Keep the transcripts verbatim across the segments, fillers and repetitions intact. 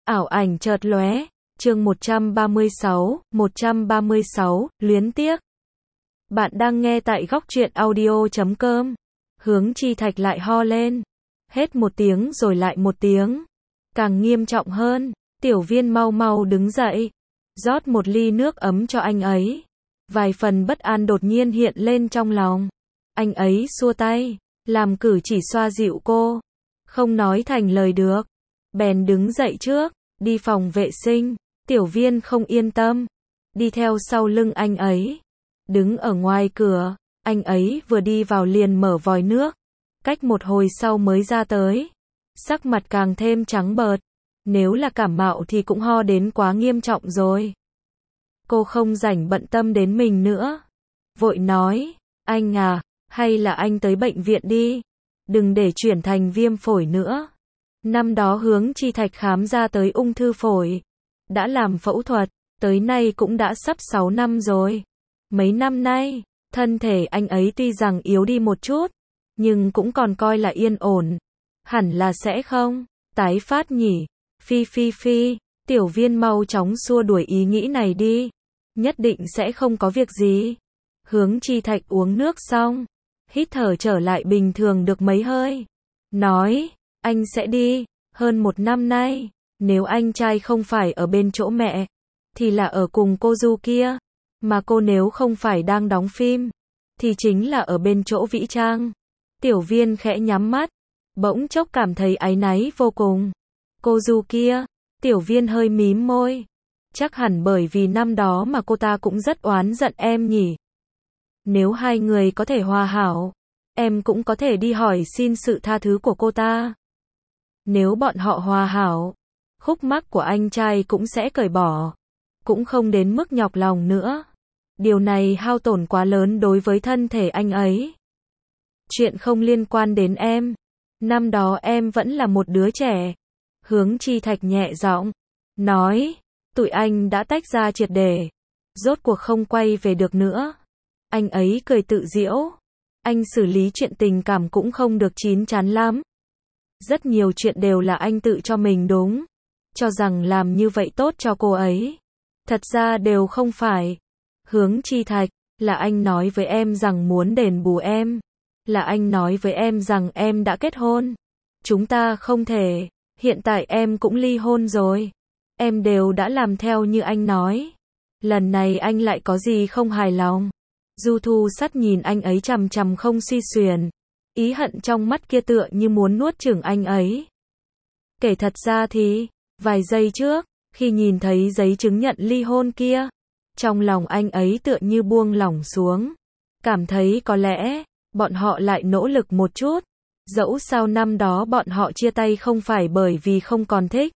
Ảo ảnh chợt lóe, chương một trăm ba mươi sáu, một trăm ba mươi sáu, luyến tiếc. Bạn đang nghe tại góc truyện audio chấm com. Hướng Chi Thạch lại ho lên. Hết một tiếng rồi lại một tiếng. Càng nghiêm trọng hơn, Tiểu Viên mau mau đứng dậy. Rót một ly nước ấm cho anh ấy. Vài phần bất an đột nhiên hiện lên trong lòng. Anh ấy xua tay, làm cử chỉ xoa dịu cô. Không nói thành lời được. Bèn đứng dậy trước, đi phòng vệ sinh. Tiểu Viên không yên tâm, đi theo sau lưng anh ấy. Đứng ở ngoài cửa, anh ấy vừa đi vào liền mở vòi nước. Cách một hồi sau mới ra tới. Sắc mặt càng thêm trắng bợt. Nếu là cảm mạo thì cũng ho đến quá nghiêm trọng rồi. Cô không rảnh bận tâm đến mình nữa. Vội nói, anh à, hay là anh tới bệnh viện đi. Đừng để chuyển thành viêm phổi nữa. Năm đó Hướng Chi Thạch khám ra tới ung thư phổi. Đã làm phẫu thuật, tới nay cũng đã sắp sáu năm rồi. Mấy năm nay, thân thể anh ấy tuy rằng yếu đi một chút, nhưng cũng còn coi là yên ổn. Hẳn là sẽ không tái phát nhỉ. Phi phi phi, Tiểu Viên mau chóng xua đuổi ý nghĩ này đi. Nhất định sẽ không có việc gì. Hướng Chi Thạch uống nước xong, hít thở trở lại bình thường được mấy hơi. Nói, anh sẽ đi, hơn một năm nay, nếu anh trai không phải ở bên chỗ mẹ, thì là ở cùng cô Du kia. Mà cô nếu không phải đang đóng phim, thì chính là ở bên chỗ Vĩ Trang. Tiểu Viên khẽ nhắm mắt, bỗng chốc cảm thấy áy náy vô cùng. Cô Du kia, Tiểu Viên hơi mím môi. Chắc hẳn bởi vì năm đó mà cô ta cũng rất oán giận em nhỉ. Nếu hai người có thể hòa hảo, em cũng có thể đi hỏi xin sự tha thứ của cô ta. Nếu bọn họ hòa hảo, khúc mắc của anh trai cũng sẽ cởi bỏ. Cũng không đến mức nhọc lòng nữa. Điều này hao tổn quá lớn đối với thân thể anh ấy. Chuyện không liên quan đến em. Năm đó em vẫn là một đứa trẻ. Hướng Chi Thạch nhẹ giọng nói, tụi anh đã tách ra triệt để. Rốt cuộc không quay về được nữa. Anh ấy cười tự giễu. Anh xử lý chuyện tình cảm cũng không được chín chắn lắm. Rất nhiều chuyện đều là anh tự cho mình đúng. Cho rằng làm như vậy tốt cho cô ấy. Thật ra đều không phải. Hướng Chi Thạch, là anh nói với em rằng muốn đền bù em. Là anh nói với em rằng em đã kết hôn. Chúng ta không thể. Hiện tại em cũng ly hôn rồi. Em đều đã làm theo như anh nói. Lần này anh lại có gì không hài lòng. Du Thu Sắt nhìn anh ấy chằm chằm không suy xuyển. Ý hận trong mắt kia tựa như muốn nuốt chửng anh ấy. Kể thật ra thì, vài giây trước, khi nhìn thấy giấy chứng nhận ly hôn kia, trong lòng anh ấy tựa như buông lỏng xuống. Cảm thấy có lẽ, bọn họ lại nỗ lực một chút. Dẫu sao năm đó bọn họ chia tay không phải bởi vì không còn thích.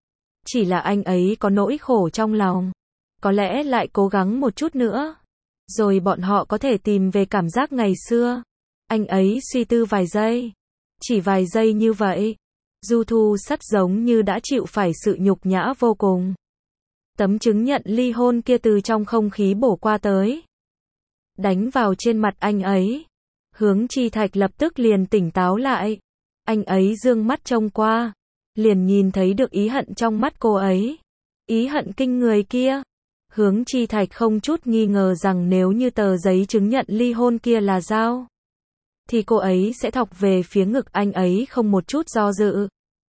Chỉ là anh ấy có nỗi khổ trong lòng. Có lẽ lại cố gắng một chút nữa. Rồi bọn họ có thể tìm về cảm giác ngày xưa. Anh ấy suy tư vài giây. Chỉ vài giây như vậy. Du Thu Sắt giống như đã chịu phải sự nhục nhã vô cùng. Tấm chứng nhận ly hôn kia từ trong không khí bổ qua tới. Đánh vào trên mặt anh ấy. Hướng Chi Thạch lập tức liền tỉnh táo lại. Anh ấy dương mắt trông qua. Liền nhìn thấy được ý hận trong mắt cô ấy. Ý hận kinh người kia. Hướng Chi Thạch không chút nghi ngờ rằng nếu như tờ giấy chứng nhận ly hôn kia là dao, thì cô ấy sẽ thọc về phía ngực anh ấy không một chút do dự.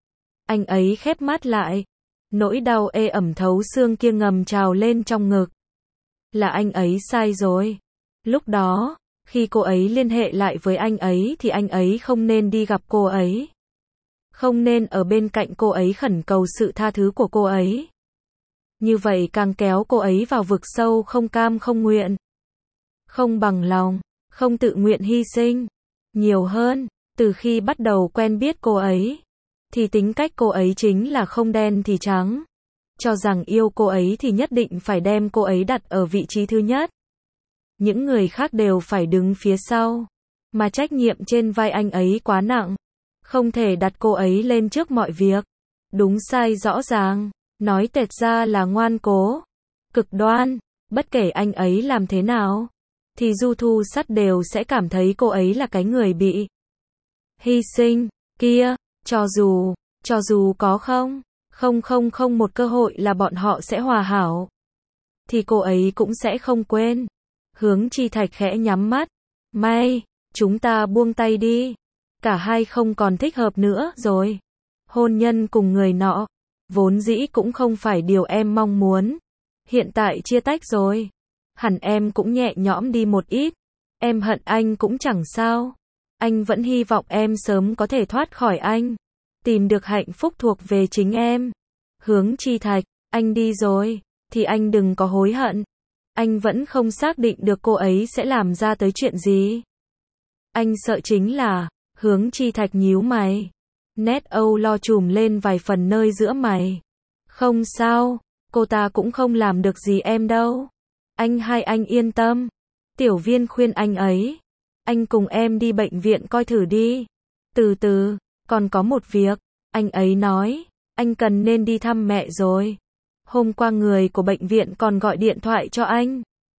Anh ấy khép mắt lại. Nỗi đau ê ẩm thấu xương kia ngầm trào lên trong ngực. Là anh ấy sai rồi. Lúc đó, khi cô ấy liên hệ lại với anh ấy thì anh ấy không nên đi gặp cô ấy. Không nên ở bên cạnh cô ấy khẩn cầu sự tha thứ của cô ấy. Như vậy càng kéo cô ấy vào vực sâu không cam không nguyện. Không bằng lòng, không tự nguyện hy sinh. Nhiều hơn, từ khi bắt đầu quen biết cô ấy, thì tính cách cô ấy chính là không đen thì trắng. Cho rằng yêu cô ấy thì nhất định phải đem cô ấy đặt ở vị trí thứ nhất. Những người khác đều phải đứng phía sau. Mà trách nhiệm trên vai anh ấy quá nặng. Không thể đặt cô ấy lên trước mọi việc. Đúng sai rõ ràng. Nói tệt ra là ngoan cố. Cực đoan. Bất kể anh ấy làm thế nào, thì Du Thu Sắt đều sẽ cảm thấy cô ấy là cái người bị hy sinh kia. Cho dù, cho dù có không không không không một cơ hội là bọn họ sẽ hòa hảo. Thì cô ấy cũng sẽ không quên. Hướng Chi Thạch khẽ nhắm mắt. May, chúng ta buông tay đi. Cả hai không còn thích hợp nữa rồi. Hôn nhân cùng người nọ, vốn dĩ cũng không phải điều em mong muốn. Hiện tại chia tách rồi. Hẳn em cũng nhẹ nhõm đi một ít. Em hận anh cũng chẳng sao. Anh vẫn hy vọng em sớm có thể thoát khỏi anh. Tìm được hạnh phúc thuộc về chính em. Hướng Chi Thạch, anh đi rồi, thì anh đừng có hối hận. Anh vẫn không xác định được cô ấy sẽ làm ra tới chuyện gì. Anh sợ chính là, Hướng Chi Thạch nhíu mày. Nét âu lo trùm lên vài phần nơi giữa mày. Không sao, cô ta cũng không làm được gì em đâu. Anh hai anh yên tâm. Tiểu Viên khuyên anh ấy. Anh cùng em đi bệnh viện coi thử đi. Từ từ, còn có một việc. Anh ấy nói, anh cần nên đi thăm mẹ rồi. Hôm qua người của bệnh viện còn gọi điện thoại cho anh.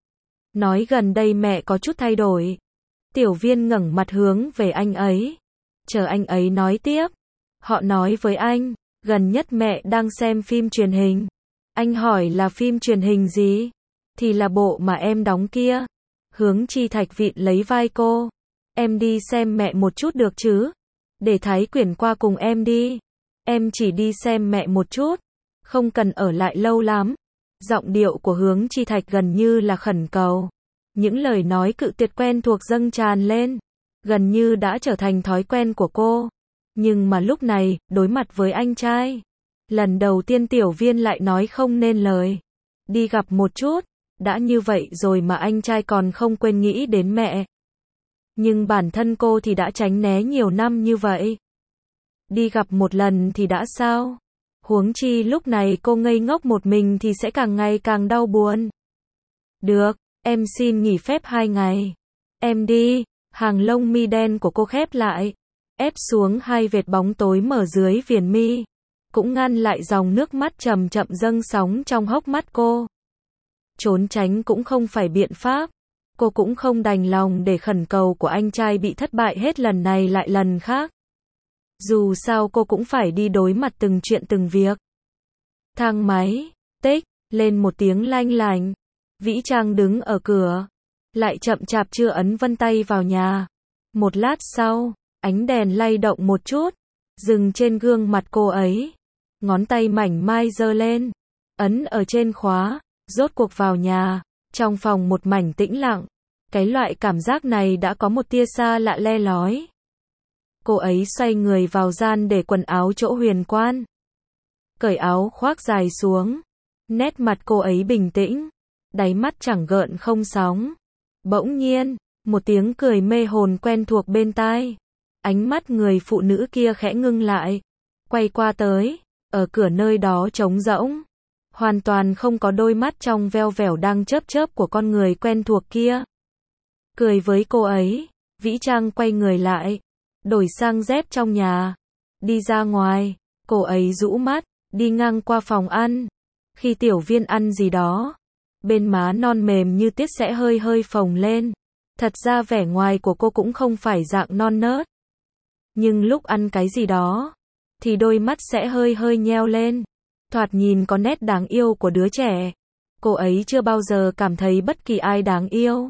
Nói gần đây mẹ có chút thay đổi. Tiểu Viên ngẩng mặt hướng về anh ấy. Chờ anh ấy nói tiếp. Họ nói với anh, gần nhất mẹ đang xem phim truyền hình. Anh hỏi là phim truyền hình gì? Thì là bộ mà em đóng kia. Hướng Chi Thạch vịn lấy vai cô. Em đi xem mẹ một chút được chứ? Để Thái Quyển qua cùng em đi. Em chỉ đi xem mẹ một chút. Không cần ở lại lâu lắm. Giọng điệu của Hướng Chi Thạch gần như là khẩn cầu. Những lời nói cự tuyệt quen thuộc dâng tràn lên. Gần như đã trở thành thói quen của cô. Nhưng mà lúc này, đối mặt với anh trai. Lần đầu tiên Tiểu Viên lại nói không nên lời. Đi gặp một chút. Đã như vậy rồi mà anh trai còn không quên nghĩ đến mẹ. Nhưng bản thân cô thì đã tránh né nhiều năm như vậy. Đi gặp một lần thì đã sao? Huống chi lúc này cô ngây ngốc một mình thì sẽ càng ngày càng đau buồn. Được, em xin nghỉ phép hai ngày. Em đi. Hàng lông mi đen của cô khép lại. Ép xuống hai vệt bóng tối mở dưới viền mi. Cũng ngăn lại dòng nước mắt chậm chậm dâng sóng trong hốc mắt cô. Trốn tránh cũng không phải biện pháp. Cô cũng không đành lòng để khẩn cầu của anh trai bị thất bại hết lần này lại lần khác. Dù sao cô cũng phải đi đối mặt từng chuyện từng việc. Thang máy, tích, lên một tiếng lanh lành. Vĩ Trang đứng ở cửa. Lại chậm chạp chưa ấn vân tay vào nhà. Một lát sau, ánh đèn lay động một chút. Dừng trên gương mặt cô ấy. Ngón tay mảnh mai giơ lên. Ấn ở trên khóa. Rốt cuộc vào nhà. Trong phòng một mảnh tĩnh lặng. Cái loại cảm giác này đã có một tia xa lạ le lói. Cô ấy xoay người vào gian để quần áo chỗ huyền quan. Cởi áo khoác dài xuống. Nét mặt cô ấy bình tĩnh. Đáy mắt chẳng gợn không sóng. Bỗng nhiên, một tiếng cười mê hồn quen thuộc bên tai. Ánh mắt người phụ nữ kia khẽ ngưng lại. Quay qua tới. Ở cửa nơi đó trống rỗng. Hoàn toàn không có đôi mắt trong veo vẻo đang chớp chớp của con người quen thuộc kia. Cười với cô ấy. Vĩ Trang quay người lại. Đổi sang dép trong nhà. Đi ra ngoài. Cô ấy rũ mắt. Đi ngang qua phòng ăn. Khi Tiểu Viên ăn gì đó. Bên má non mềm như tiết sẽ hơi hơi phồng lên. Thật ra vẻ ngoài của cô cũng không phải dạng non nớt. Nhưng lúc ăn cái gì đó. Thì đôi mắt sẽ hơi hơi nheo lên. Thoạt nhìn có nét đáng yêu của đứa trẻ. Cô ấy chưa bao giờ cảm thấy bất kỳ ai đáng yêu.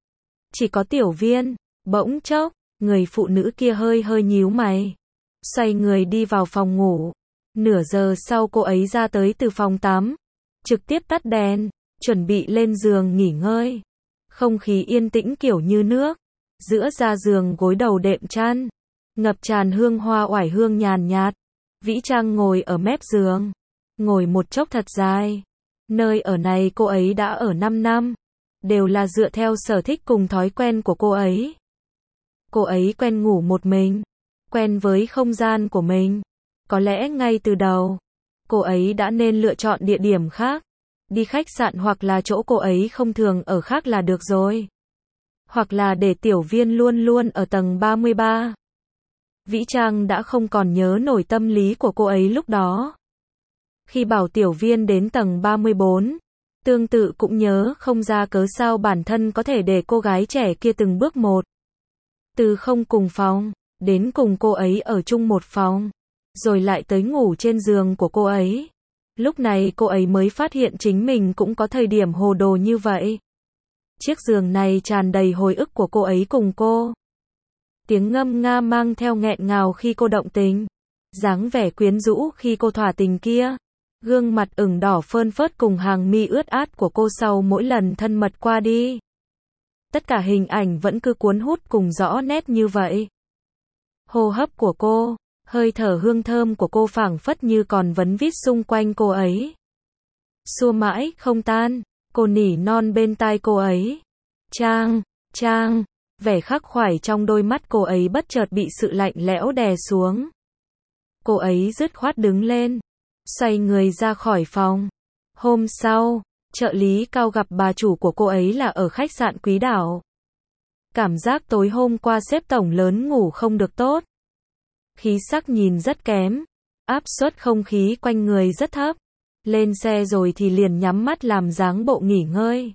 Chỉ có Tiểu Viên. Bỗng chốc, người phụ nữ kia hơi hơi nhíu mày. Xoay người đi vào phòng ngủ. Nửa giờ sau cô ấy ra tới từ phòng tắm. Trực tiếp tắt đèn. Chuẩn bị lên giường nghỉ ngơi. Không khí yên tĩnh kiểu như nước. Giữa da giường gối đầu đệm chăn. Ngập tràn hương hoa oải hương nhàn nhạt. Vĩ Trang ngồi ở mép giường. Ngồi một chốc thật dài. Nơi ở này cô ấy đã ở năm năm. Đều là dựa theo sở thích cùng thói quen của cô ấy. Cô ấy quen ngủ một mình. Quen với không gian của mình. Có lẽ ngay từ đầu, cô ấy đã nên lựa chọn địa điểm khác. Đi khách sạn hoặc là chỗ cô ấy không thường ở khác là được rồi. Hoặc là để Tiểu Viên luôn luôn ở tầng ba mươi ba. Vĩ Trang đã không còn nhớ nổi tâm lý của cô ấy lúc đó. Khi bảo Tiểu Viên đến tầng ba mươi bốn, tương tự cũng nhớ không ra cớ sao bản thân có thể để cô gái trẻ kia từng bước một. Từ không cùng phòng, đến cùng cô ấy ở chung một phòng. rồi lại tới ngủ trên giường của cô ấy. Lúc này cô ấy mới phát hiện chính mình cũng có thời điểm hồ đồ như vậy. Chiếc giường này tràn đầy hồi ức của cô ấy cùng cô. Tiếng ngâm nga mang theo nghẹn ngào khi cô động tình. Dáng vẻ quyến rũ khi cô thỏa tình kia. Gương mặt ửng đỏ phơn phớt cùng hàng mi ướt át của cô sau mỗi lần thân mật qua đi. Tất cả hình ảnh vẫn cứ cuốn hút cùng rõ nét như vậy. Hô hấp của cô, hơi thở hương thơm của cô phảng phất như còn vấn vít xung quanh cô ấy. Xua mãi không tan, cô nỉ non bên tai cô ấy. Trang, Trang, vẻ khắc khoải trong đôi mắt cô ấy bất chợt bị sự lạnh lẽo đè xuống. Cô ấy dứt khoát đứng lên, xoay người ra khỏi phòng. Hôm sau, trợ lý Cao gặp bà chủ của cô ấy là ở khách sạn Quý Đảo. Cảm giác tối hôm qua sếp tổng lớn ngủ không được tốt. Khí sắc nhìn rất kém, áp suất không khí quanh người rất thấp. Lên xe rồi thì liền nhắm mắt làm dáng bộ nghỉ ngơi.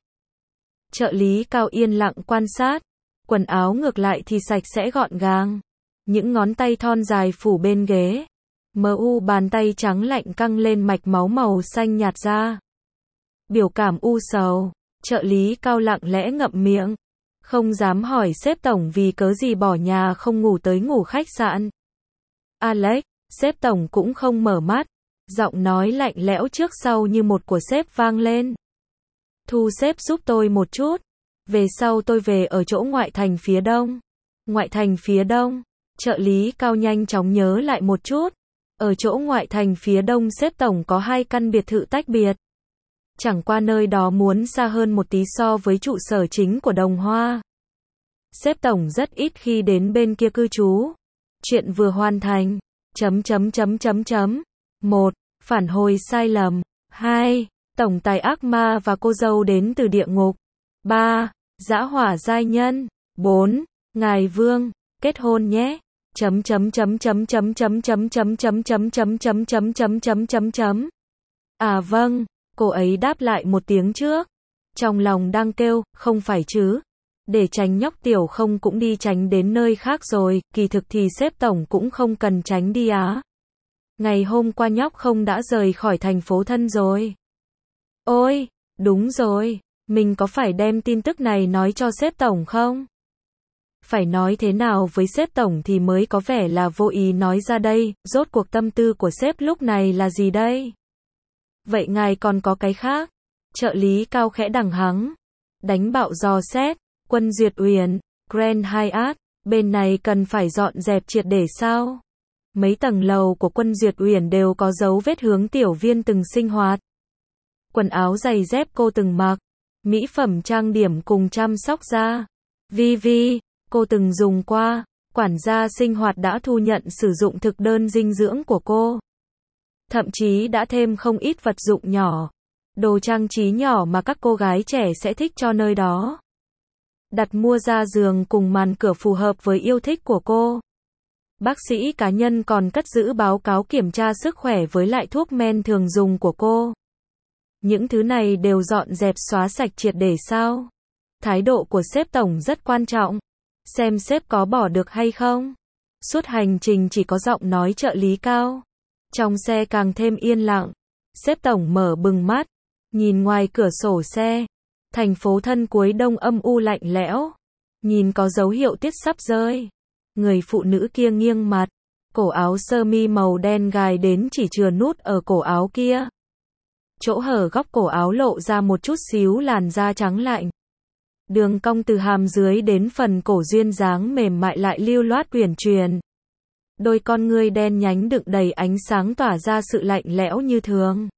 Trợ lý Cao yên lặng quan sát, quần áo ngược lại thì sạch sẽ gọn gàng. Những ngón tay thon dài phủ bên ghế. Mờ u bàn tay trắng lạnh căng lên mạch máu màu xanh nhạt ra. Biểu cảm u sầu, trợ lý Cao lặng lẽ ngậm miệng. Không dám hỏi sếp tổng vì cớ gì bỏ nhà không ngủ tới ngủ khách sạn. Alex, sếp tổng cũng không mở mắt. Giọng nói lạnh lẽo trước sau như một của sếp vang lên. Thu sếp giúp tôi một chút. Về sau tôi về ở chỗ ngoại thành phía đông. Ngoại thành phía đông. Trợ lý Cao nhanh chóng nhớ lại một chút. Ở chỗ ngoại thành phía đông sếp tổng có hai căn biệt thự tách biệt. Chẳng qua nơi đó muốn xa hơn một tí so với trụ sở chính của Đồng Hoa. Sếp tổng rất ít khi đến bên kia cư trú. Chuyện vừa hoàn thành. Chấm chấm chấm chấm chấm. một. Phản hồi sai lầm. hai. Tổng tài ác ma và cô dâu đến từ địa ngục. ba. Dã hỏa giai nhân. bốn. Ngài Vương, kết hôn nhé. Chấm chấm chấm chấm chấm chấm chấm chấm chấm chấm chấm chấm chấm chấm chấm chấm chấm. À vâng, cô ấy đáp lại một tiếng trước. Trong lòng đang kêu, không phải chứ. Để tránh nhóc tiểu không cũng đi tránh đến nơi khác rồi, kỳ thực thì sếp tổng cũng không cần tránh đi á. Ngày hôm qua nhóc không đã rời khỏi thành phố thân rồi. Ôi, đúng rồi, mình có phải đem tin tức này nói cho sếp tổng không? Phải nói thế nào với sếp tổng thì mới có vẻ là vô ý nói ra đây, rốt cuộc tâm tư của sếp lúc này là gì đây? Vậy ngài còn có cái khác? Trợ lý Cao khẽ đằng hắng. Đánh bạo dò xét, Quân Duyệt Uyển, Grand Hyatt, bên này cần phải dọn dẹp triệt để sao? Mấy tầng lầu của Quân Duyệt Uyển đều có dấu vết hướng tiểu viên từng sinh hoạt. Quần áo giày dép cô từng mặc, mỹ phẩm trang điểm cùng chăm sóc da. Vi Vi, cô từng dùng qua, quản gia sinh hoạt đã thu nhận sử dụng thực đơn dinh dưỡng của cô. Thậm chí đã thêm không ít vật dụng nhỏ, đồ trang trí nhỏ mà các cô gái trẻ sẽ thích cho nơi đó. Đặt mua ra giường cùng màn cửa phù hợp với yêu thích của cô. Bác sĩ cá nhân còn cất giữ báo cáo kiểm tra sức khỏe với lại thuốc men thường dùng của cô. Những thứ này đều dọn dẹp xóa sạch triệt để sao? Thái độ của sếp tổng rất quan trọng. Xem sếp có bỏ được hay không? Suốt hành trình chỉ có giọng nói trợ lý Cao. Trong xe càng thêm yên lặng. Sếp tổng mở bừng mắt, nhìn ngoài cửa sổ xe. Thành phố thân cuối đông âm u lạnh lẽo. Nhìn có dấu hiệu tiết sắp rơi. Người phụ nữ kia nghiêng mặt. Cổ áo sơ mi màu đen gài đến chỉ chừa nút ở cổ áo kia. Chỗ hở góc cổ áo lộ ra một chút xíu làn da trắng lạnh. Đường cong từ hàm dưới đến phần cổ duyên dáng mềm mại lại lưu loát uyển chuyển. Đôi con ngươi đen nhánh đựng đầy ánh sáng tỏa ra sự lạnh lẽo như thường.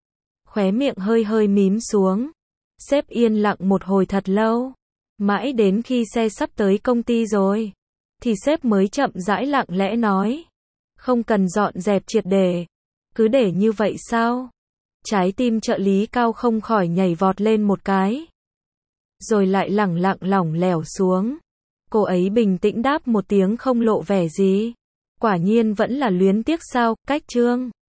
Khóe miệng hơi hơi mím xuống. Sếp yên lặng một hồi thật lâu. Mãi đến khi xe sắp tới công ty rồi. Thì sếp mới chậm rãi lặng lẽ nói. Không cần dọn dẹp triệt để. Cứ để như vậy sao? Trái tim trợ lý Cao không khỏi nhảy vọt lên một cái. Rồi lại lẳng lặng lỏng lẻo xuống. Cô ấy bình tĩnh đáp một tiếng không lộ vẻ gì. Quả nhiên vẫn là luyến tiếc sao, cách Trương.